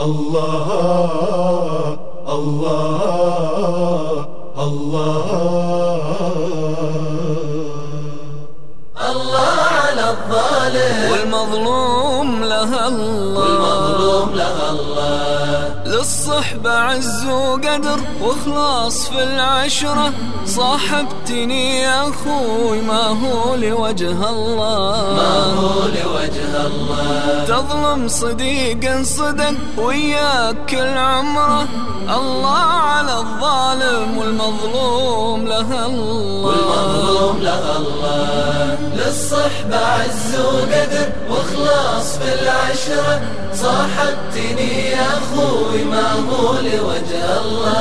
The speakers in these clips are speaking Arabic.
الله الله الله الله على الظالم والمظلوم له الله للصحبة عز وقدر واخلاص في العشرة صاحبتني يا أخوي ما هو لوجه الله تظلم صديق صدق وياك كل عمره الله على الظالم والمظلوم له الله للصحبة عز وقدر واخلاص في العشرة صاحبتني يا أخوي ما هو لوجه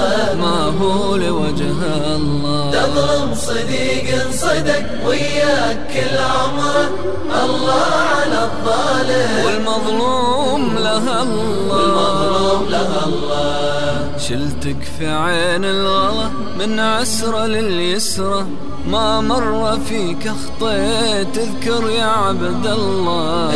الله تظلم صديق صدق وياك كل عمره الله على الظالم والمظلوم له الله شلتك في عين الغلا من عسرة لليسرة ما مر فيك اخطيت اذكر يا عبد الله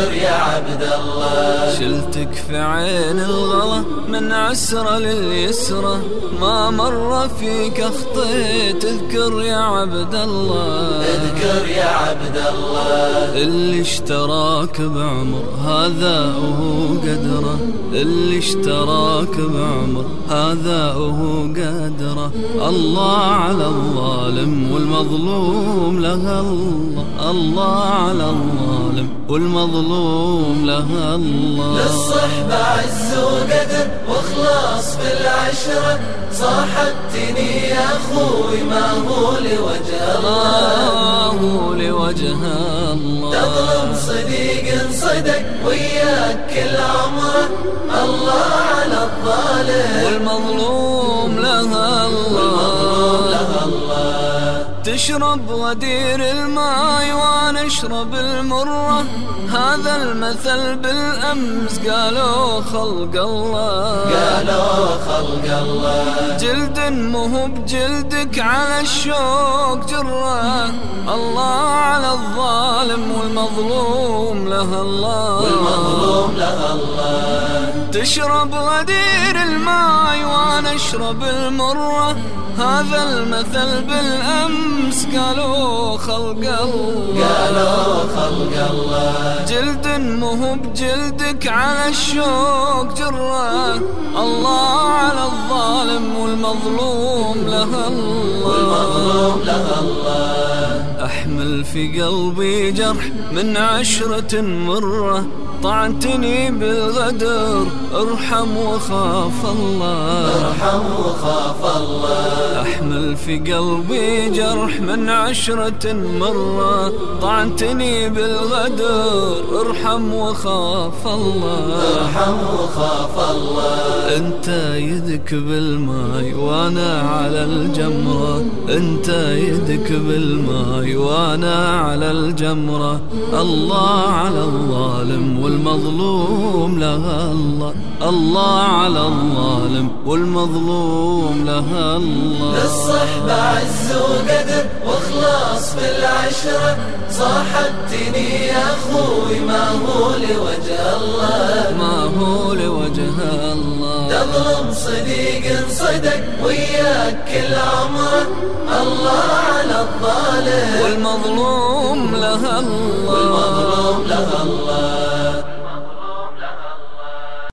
شلتك في عين الغلا من عسرة لليسرة ما مر فيك اخطيت اذكر يا عبد الله اللي اشتراك بعمر هذا وهو قدره اللي اشتراك بعمر هذا وهو قدره الله على الظالم والمظلوم له الله على الظالم والمظلوم له الله للصحبة عز وقدر واخلاص في العشرة صاحبتني يا أخوي ما هو لوجه الله تظلم صديق صدق وياك كل عمره الله على الظالم والمظلوم له الله تشرب غدير الماء وانا اشرب المرة هذا المثل بالأمس قالوا خلق الله جلد مو بجلدك على الشوق جرة الله على الظالم والمظلوم له الله تشرب غدير الماء وانا اشرب المرة هذا المثل بالأمس قالوا خلق الله جلد مو بجلدك على الشوق جرة الله على الظالم والمظلوم له الله أحمل في قلبي جرح من عشرة مرة طعنتني بالغدر ارحم وخاف الله أحمل في قلبي جرح من عشرة مرة طعنتني بالغدر ارحم وخاف الله انت يدك بالماي وانا على الجمرة انت يدك بالماي وانا على الجمرة الله على الظالم والمظلوم له الله على الظالم والمظلوم له الله للصحبة عز وقدر واخلاص في العشرة صاحبتني يا أخوي ما هو لوجه الله تظلم صديق صدق وياك كل عمره الله على الظالم والمظلوم له الله